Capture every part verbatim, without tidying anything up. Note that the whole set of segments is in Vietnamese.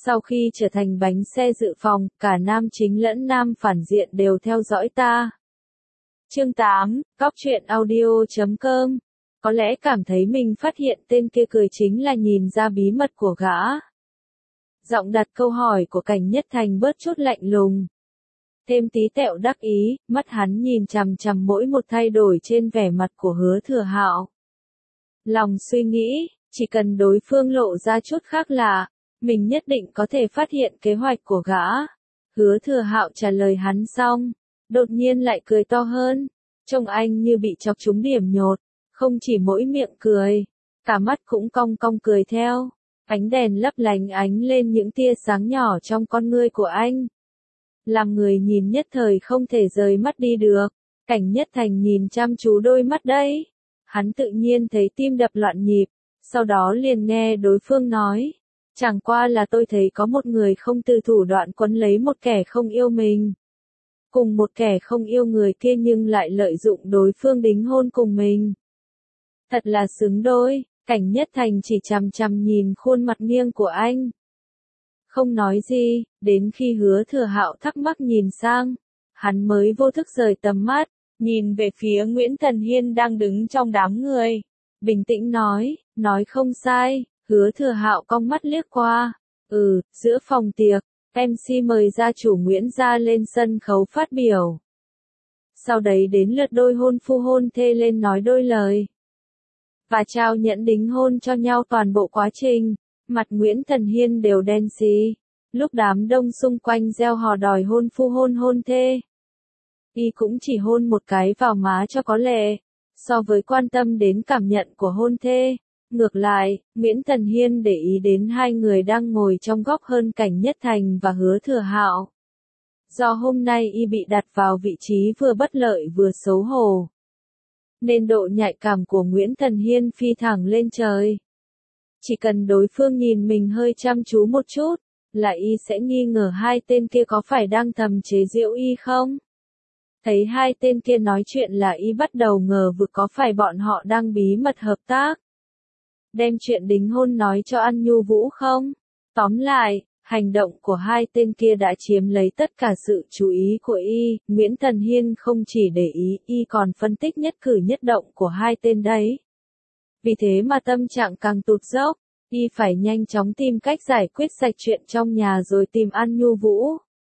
Sau khi trở thành bánh xe dự phòng, cả nam chính lẫn nam phản diện đều theo dõi ta. Chương tám, Cóc truyện audio chấm com. Có lẽ cảm thấy mình phát hiện tên kia cười chính là nhìn ra bí mật của gã. Giọng đặt câu hỏi của Cảnh Nhất Thành bớt chút lạnh lùng. Thêm tí tẹo đắc ý, mắt hắn nhìn chằm chằm mỗi một thay đổi trên vẻ mặt của Hứa Thừa Hạo. Lòng suy nghĩ, chỉ cần đối phương lộ ra chút khác lạ, mình nhất định có thể phát hiện kế hoạch của gã. Hứa Thừa Hạo trả lời hắn xong, đột nhiên lại cười to hơn, trông anh như bị chọc trúng điểm nhột, không chỉ mỗi miệng cười, cả mắt cũng cong cong cười theo. Ánh đèn lấp lánh ánh lên những tia sáng nhỏ trong con ngươi của anh. Làm người nhìn nhất thời không thể rời mắt đi được. Cảnh Nhất Thành nhìn chăm chú đôi mắt đấy. Hắn tự nhiên thấy tim đập loạn nhịp, sau đó liền nghe đối phương nói. Chẳng qua là tôi thấy có một người không từ thủ đoạn quấn lấy một kẻ không yêu mình. Cùng một kẻ không yêu người kia nhưng lại lợi dụng đối phương đính hôn cùng mình. Thật là xứng đôi. Cảnh Nhất Thành chỉ chằm chằm nhìn khuôn mặt nghiêng của anh. Không nói gì, đến khi Hứa Thừa Hạo thắc mắc nhìn sang, hắn mới vô thức rời tầm mắt, nhìn về phía Nguyễn Thần Hiên đang đứng trong đám người. Bình tĩnh nói, nói không sai. Hứa Thừa Hạo cong mắt liếc qua. Ừ, giữa phòng tiệc, em xê mời gia chủ Nguyễn gia lên sân khấu phát biểu. Sau đấy đến lượt đôi hôn phu hôn thê lên nói đôi lời. Và trao nhẫn đính hôn cho nhau toàn bộ quá trình, mặt Nguyễn Thần Hiên đều đen xì. Lúc đám đông xung quanh reo hò đòi hôn phu hôn hôn thê, y cũng chỉ hôn một cái vào má cho có lệ. So với quan tâm đến cảm nhận của hôn thê, ngược lại, Nguyễn Thần Hiên để ý đến hai người đang ngồi trong góc hơn Cảnh Nhất Thành và Hứa Thừa Hạo. Do hôm nay y bị đặt vào vị trí vừa bất lợi vừa xấu hổ, nên độ nhạy cảm của Nguyễn Thần Hiên phi thẳng lên trời. Chỉ cần đối phương nhìn mình hơi chăm chú một chút, là y sẽ nghi ngờ hai tên kia có phải đang thầm chế giễu y không? Thấy hai tên kia nói chuyện là y bắt đầu ngờ vực có phải bọn họ đang bí mật hợp tác. Đem chuyện đính hôn nói cho An Nhu Vũ không? Tóm lại, hành động của hai tên kia đã chiếm lấy tất cả sự chú ý của y. Nguyễn Thần Hiên không chỉ để ý, y còn phân tích nhất cử nhất động của hai tên đấy. Vì thế mà tâm trạng càng tụt dốc, y phải nhanh chóng tìm cách giải quyết sạch chuyện trong nhà rồi tìm An Nhu Vũ.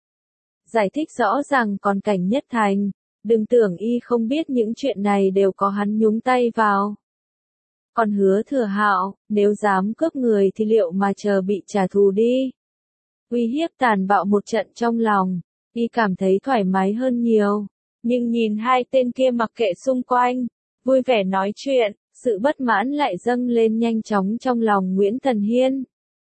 Giải thích rõ ràng còn Cảnh Nhất Thành, đừng tưởng y không biết những chuyện này đều có hắn nhúng tay vào. Còn Hứa Thừa Hạo, nếu dám cướp người thì liệu mà chờ bị trả thù đi. Uy hiếp tàn bạo một trận trong lòng, y cảm thấy thoải mái hơn nhiều. Nhưng nhìn hai tên kia mặc kệ xung quanh, vui vẻ nói chuyện, sự bất mãn lại dâng lên nhanh chóng trong lòng Nguyễn Thần Hiên.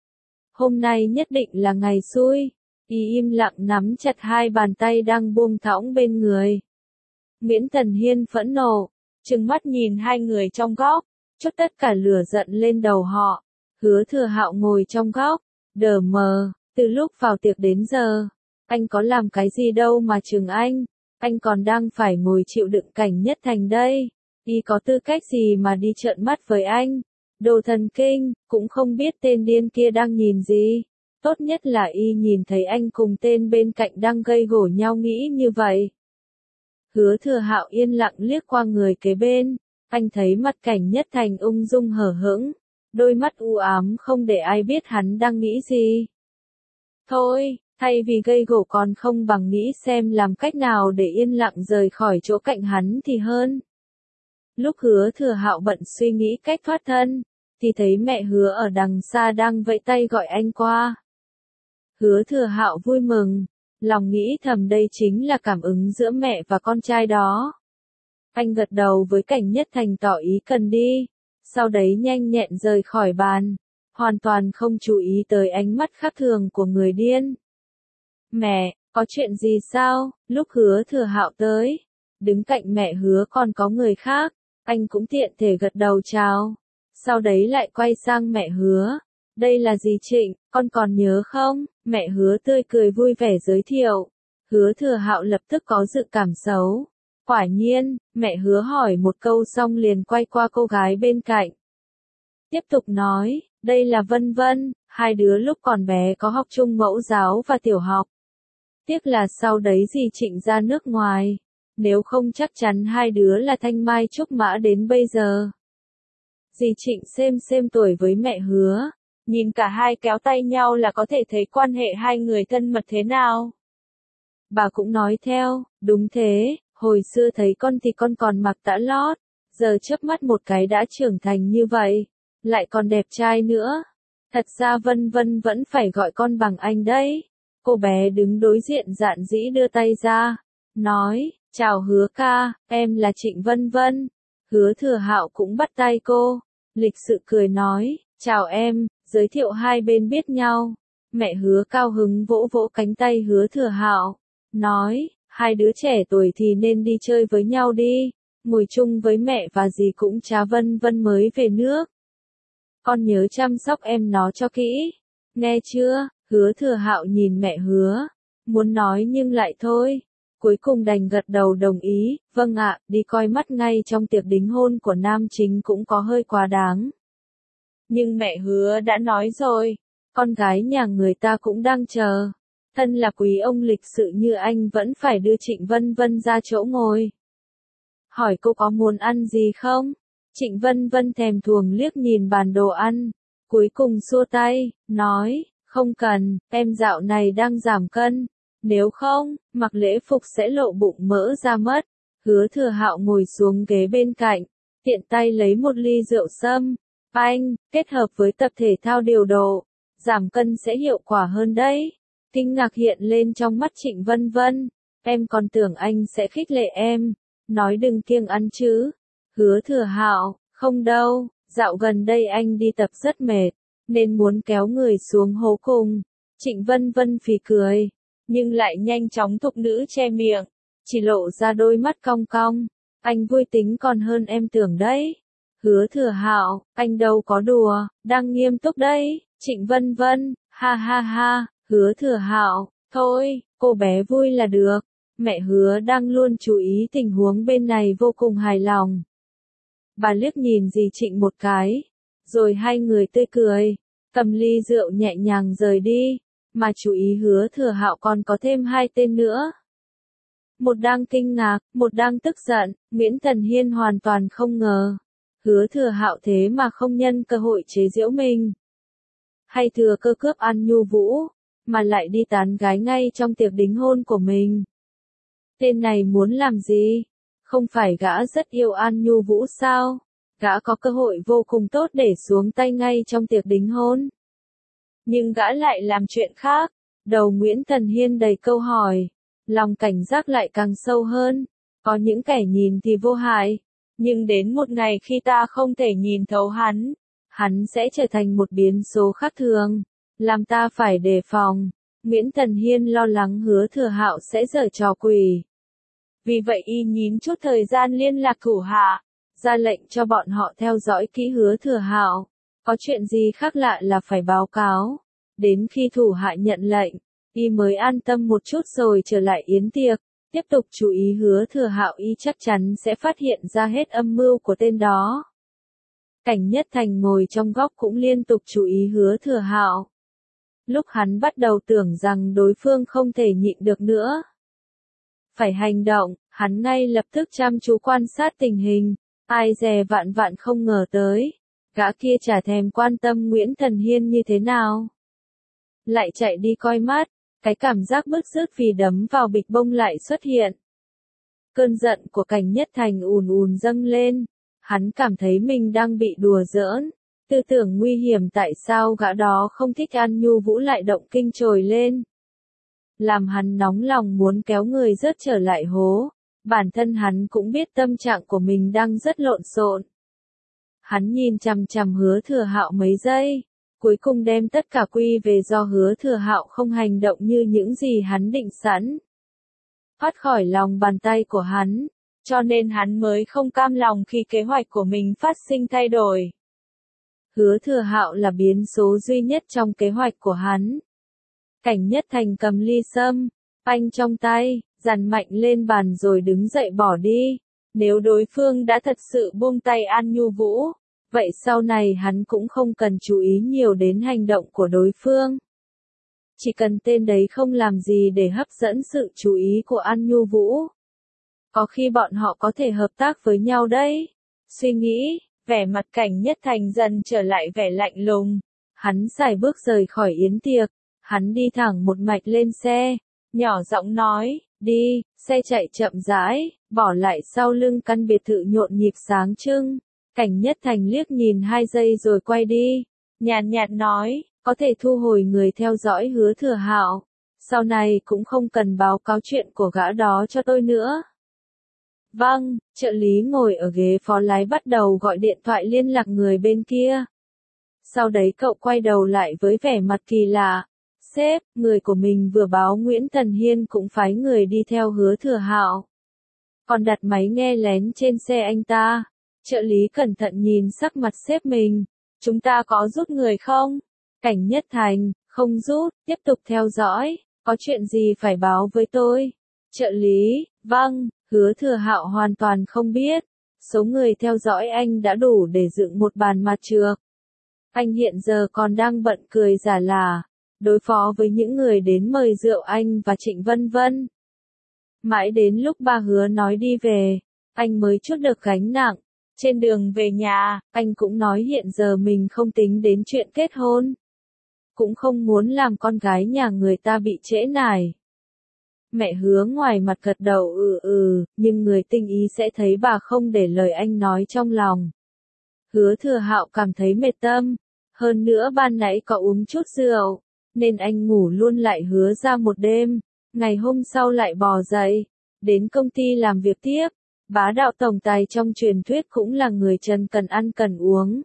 Hôm nay nhất định là ngày xui, y im lặng nắm chặt hai bàn tay đang buông thõng bên người. Nguyễn Thần Hiên phẫn nộ, trừng mắt nhìn hai người trong góc, chút tất cả lửa giận lên đầu họ. Hứa Thừa Hạo ngồi trong góc, đờ mờ, từ lúc vào tiệc đến giờ, anh có làm cái gì đâu mà chừng anh, anh còn đang phải ngồi chịu đựng Cảnh Nhất Thành đây. Y có tư cách gì mà đi trợn mắt với anh? Đồ thần kinh, cũng không biết tên điên kia đang nhìn gì. Tốt nhất là y nhìn thấy anh cùng tên bên cạnh đang gây gổ nhau nghĩ như vậy. Hứa Thừa Hạo yên lặng liếc qua người kế bên, anh thấy mặt Cảnh Nhất Thành ung dung hở hững, đôi mắt u ám không để ai biết hắn đang nghĩ gì. Thôi, thay vì gây gổ còn không bằng nghĩ xem làm cách nào để yên lặng rời khỏi chỗ cạnh hắn thì hơn. Lúc Hứa Thừa Hạo bận suy nghĩ cách thoát thân, thì thấy mẹ Hứa ở đằng xa đang vẫy tay gọi anh qua. Hứa Thừa Hạo vui mừng, lòng nghĩ thầm đây chính là cảm ứng giữa mẹ và con trai đó. Anh gật đầu với Cảnh Nhất Thành tỏ ý cần đi, sau đấy nhanh nhẹn rời khỏi bàn, hoàn toàn không chú ý tới ánh mắt khác thường của người điên. Mẹ, có chuyện gì sao? Lúc Hứa Thừa Hạo tới, đứng cạnh mẹ Hứa còn có người khác, anh cũng tiện thể gật đầu chào, sau đấy lại quay sang mẹ Hứa. Đây là dì Trịnh, con còn nhớ không? Mẹ Hứa tươi cười vui vẻ giới thiệu. Hứa Thừa Hạo lập tức có dự cảm xấu. Quả nhiên, mẹ Hứa hỏi một câu xong liền quay qua cô gái bên cạnh. Tiếp tục nói, Đây là Vân Vân, hai đứa lúc còn bé có học chung mẫu giáo và tiểu học. Tiếc là sau đấy dì Trịnh ra nước ngoài, nếu không chắc chắn hai đứa là thanh mai trúc mã đến bây giờ. Dì Trịnh xem xem tuổi với mẹ Hứa, nhìn cả hai kéo tay nhau là có thể thấy quan hệ hai người thân mật thế nào. Bà cũng nói theo, đúng thế, hồi xưa thấy con thì con còn mặc tã lót, giờ chớp mắt một cái đã trưởng thành như vậy, lại còn đẹp trai nữa. Thật ra Vân Vân vẫn phải gọi con bằng anh đấy. Cô bé đứng đối diện dạn dĩ đưa tay ra, nói, chào Hứa ca, em là Trịnh Vân Vân. Hứa Thừa Hạo cũng bắt tay cô, lịch sự cười nói, chào em, giới thiệu hai bên biết nhau. Mẹ Hứa cao hứng vỗ vỗ cánh tay Hứa Thừa Hạo, nói, hai đứa trẻ tuổi thì nên đi chơi với nhau đi, ngồi chung với mẹ và dì cũng chả. Vân Vân mới về nước. Con nhớ chăm sóc em nó cho kỹ, nghe chưa? Hứa Thừa Hạo nhìn mẹ Hứa, muốn nói nhưng lại thôi, cuối cùng đành gật đầu đồng ý, vâng ạ, đi coi mắt ngay trong tiệc đính hôn của nam chính cũng có hơi quá đáng. Nhưng mẹ Hứa đã nói rồi, con gái nhà người ta cũng đang chờ, thân là quý ông lịch sự như anh vẫn phải đưa Trịnh Vân Vân ra chỗ ngồi. Hỏi cô có muốn ăn gì không? Trịnh Vân Vân thèm thuồng liếc nhìn bàn đồ ăn, cuối cùng xua tay, nói, không cần, em dạo này đang giảm cân, nếu không, mặc lễ phục sẽ lộ bụng mỡ ra mất. Hứa Thừa Hạo ngồi xuống ghế bên cạnh, tiện tay lấy một ly rượu sâm, anh, kết hợp với tập thể thao điều độ, giảm cân sẽ hiệu quả hơn đấy. Kinh ngạc hiện lên trong mắt Trịnh Vân Vân, em còn tưởng anh sẽ khích lệ em, nói đừng kiêng ăn chứ. Hứa Thừa Hạo, không đâu, dạo gần đây anh đi tập rất mệt, nên muốn kéo người xuống hố cùng. Trịnh Vân Vân phì cười, nhưng lại nhanh chóng thục nữ che miệng, chỉ lộ ra đôi mắt cong cong. Anh vui tính còn hơn em tưởng đấy. Hứa Thừa Hạo, anh đâu có đùa, đang nghiêm túc đấy. Trịnh Vân Vân, ha ha ha. Hứa Thừa Hạo, thôi, cô bé vui là được. Mẹ Hứa đang luôn chú ý tình huống bên này vô cùng hài lòng. Bà liếc nhìn dì Trịnh một cái, rồi hai người tươi cười, cầm ly rượu nhẹ nhàng rời đi, mà chú ý Hứa Thừa Hạo còn có thêm hai tên nữa. Một đang kinh ngạc, một đang tức giận. Nguyễn Thần Hiên hoàn toàn không ngờ, Hứa Thừa Hạo thế mà không nhân cơ hội chế giễu mình, hay thừa cơ cướp An Nhu Vũ, mà lại đi tán gái ngay trong tiệc đính hôn của mình. Tên này muốn làm gì? Không phải gã rất yêu An Nhu Vũ sao? Gã có cơ hội vô cùng tốt để xuống tay ngay trong tiệc đính hôn. Nhưng gã lại làm chuyện khác. Đầu Nguyễn Thần Hiên đầy câu hỏi, lòng cảnh giác lại càng sâu hơn. Có những kẻ nhìn thì vô hại, nhưng đến một ngày khi ta không thể nhìn thấu hắn, hắn sẽ trở thành một biến số khác thường, làm ta phải đề phòng. Nguyễn Thần Hiên lo lắng Hứa Thừa Hạo sẽ giở trò quỷ. Vì vậy y nhín chút thời gian liên lạc thủ hạ, ra lệnh cho bọn họ theo dõi kỹ Hứa Thừa Hạo. Có chuyện gì khác lạ là phải báo cáo. Đến khi thủ hạ nhận lệnh, y mới an tâm một chút rồi trở lại yến tiệc, tiếp tục chú ý Hứa Thừa Hạo. Y chắc chắn sẽ phát hiện ra hết âm mưu của tên đó. Cảnh Nhất Thành ngồi trong góc cũng liên tục chú ý Hứa Thừa Hạo. Lúc hắn bắt đầu tưởng rằng đối phương không thể nhịn được nữa, phải hành động, hắn ngay lập tức chăm chú quan sát tình hình. Ai dè vạn vạn không ngờ tới, gã kia chả thèm quan tâm Nguyễn Thần Hiên như thế nào, lại chạy đi coi mắt. Cái cảm giác bứt rứt vì đấm vào bịch bông lại xuất hiện. Cơn giận của Cảnh Nhất Thành ùn ùn dâng lên, hắn cảm thấy mình đang bị đùa giỡn. Tư tưởng nguy hiểm tại sao gã đó không thích An Nhu Vũ lại động kinh trồi lên, làm hắn nóng lòng muốn kéo người rớt trở lại hố. Bản thân hắn cũng biết tâm trạng của mình đang rất lộn xộn. Hắn nhìn chằm chằm Hứa Thừa Hạo mấy giây, cuối cùng đem tất cả quy về do Hứa Thừa Hạo không hành động như những gì hắn định sẵn, thoát khỏi lòng bàn tay của hắn, cho nên hắn mới không cam lòng khi kế hoạch của mình phát sinh thay đổi. Hứa Thừa Hạo là biến số duy nhất trong kế hoạch của hắn. Cảnh Nhất Thành cầm ly sâm, panh trong tay, dằn mạnh lên bàn rồi đứng dậy bỏ đi. Nếu đối phương đã thật sự buông tay An Nhu Vũ, vậy sau này hắn cũng không cần chú ý nhiều đến hành động của đối phương. Chỉ cần tên đấy không làm gì để hấp dẫn sự chú ý của An Nhu Vũ. Có khi bọn họ có thể hợp tác với nhau đấy. Suy nghĩ, vẻ mặt Cảnh Nhất Thành dần trở lại vẻ lạnh lùng. Hắn sải bước rời khỏi yến tiệc. Hắn đi thẳng một mạch lên xe. Nhỏ giọng nói, đi, xe chạy chậm rãi, bỏ lại sau lưng căn biệt thự nhộn nhịp sáng trưng. Cảnh Nhất Thành liếc nhìn hai giây rồi quay đi. Nhàn nhạt nói, có thể thu hồi người theo dõi Hứa Thừa Hạo. Sau này cũng không cần báo cáo chuyện của gã đó cho tôi nữa. Vâng, trợ lý ngồi ở ghế phó lái bắt đầu gọi điện thoại liên lạc người bên kia. Sau đấy cậu quay đầu lại với vẻ mặt kỳ lạ. Sếp, người của mình vừa báo Nguyễn Thần Hiên cũng phái người đi theo Hứa Thừa Hạo. Còn đặt máy nghe lén trên xe anh ta. Trợ lý cẩn thận nhìn sắc mặt sếp mình. Chúng ta có rút người không? Cảnh Nhất Thành, không rút, tiếp tục theo dõi. Có chuyện gì phải báo với tôi? Trợ lý, vâng, Hứa Thừa Hạo hoàn toàn không biết. Số người theo dõi anh đã đủ để dựng một bàn mặt trược. Anh hiện giờ còn đang bận cười giả là, đối phó với những người đến mời rượu anh và Trịnh Vân Vân. Mãi đến lúc ba Hứa nói đi về, anh mới trút được gánh nặng. Trên đường về nhà, anh cũng nói hiện giờ mình không tính đến chuyện kết hôn. Cũng không muốn làm con gái nhà người ta bị trễ nải. Mẹ Hứa ngoài mặt gật đầu ừ ừ, nhưng người tinh ý sẽ thấy bà không để lời anh nói trong lòng. Hứa Thừa Hạo cảm thấy mệt tâm. Hơn nữa ban nãy có uống chút rượu, nên anh ngủ luôn lại Hứa ra một đêm. Ngày hôm sau lại bò dậy, đến công ty làm việc tiếp. Bá đạo tổng tài trong truyền thuyết cũng là người trần cần ăn cần uống.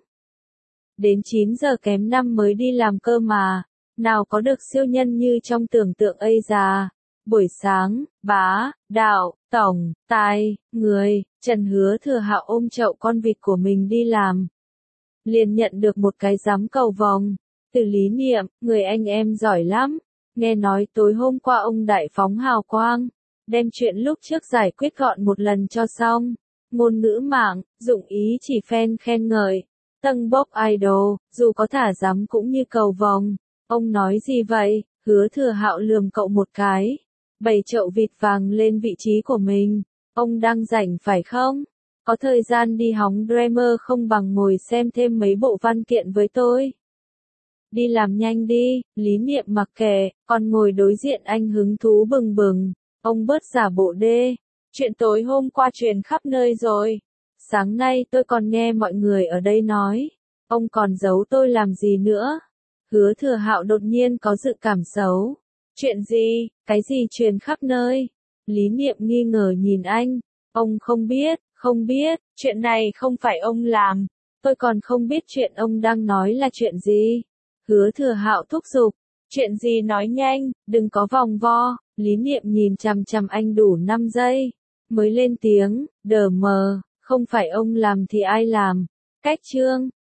Đến chín giờ kém năm mới đi làm cơ mà, nào có được siêu nhân như trong tưởng tượng ấy già. Buổi sáng, bá, đạo, tổng, tài, người, Trần Hứa Thừa Hạo ôm chậu con vịt của mình đi làm. Liền nhận được một cái giám cầu vồng. Từ Lý Niệm, người anh em giỏi lắm. Nghe nói tối hôm qua ông đại phóng hào quang. Đem chuyện lúc trước giải quyết gọn một lần cho xong. Ngôn ngữ mạng, dụng ý chỉ fan khen ngợi. Tân bốc idol, dù có thả giám cũng như cầu vồng. Ông nói gì vậy? Hứa Thừa Hạo lườm cậu một cái. Bày chậu vịt vàng lên vị trí của mình. Ông đang rảnh phải không? Có thời gian đi hóng Dreamer không bằng ngồi xem thêm mấy bộ văn kiện với tôi. Đi làm nhanh đi, Lý Niệm mặc kệ, còn ngồi đối diện anh hứng thú bừng bừng. Ông bớt giả bộ đê. Chuyện tối hôm qua truyền khắp nơi rồi. Sáng nay tôi còn nghe mọi người ở đây nói. Ông còn giấu tôi làm gì nữa? Hứa Thừa Hạo đột nhiên có dự cảm xấu. Chuyện gì? Cái gì truyền khắp nơi? Lý Niệm nghi ngờ nhìn anh. Ông không biết, không biết, chuyện này không phải ông làm. Tôi còn không biết chuyện ông đang nói là chuyện gì. Hứa Thừa Hạo thúc giục. Chuyện gì nói nhanh, đừng có vòng vo. Lý Niệm nhìn chằm chằm anh đủ năm giây. Mới lên tiếng, đờ mờ, không phải ông làm thì ai làm. Cách chương.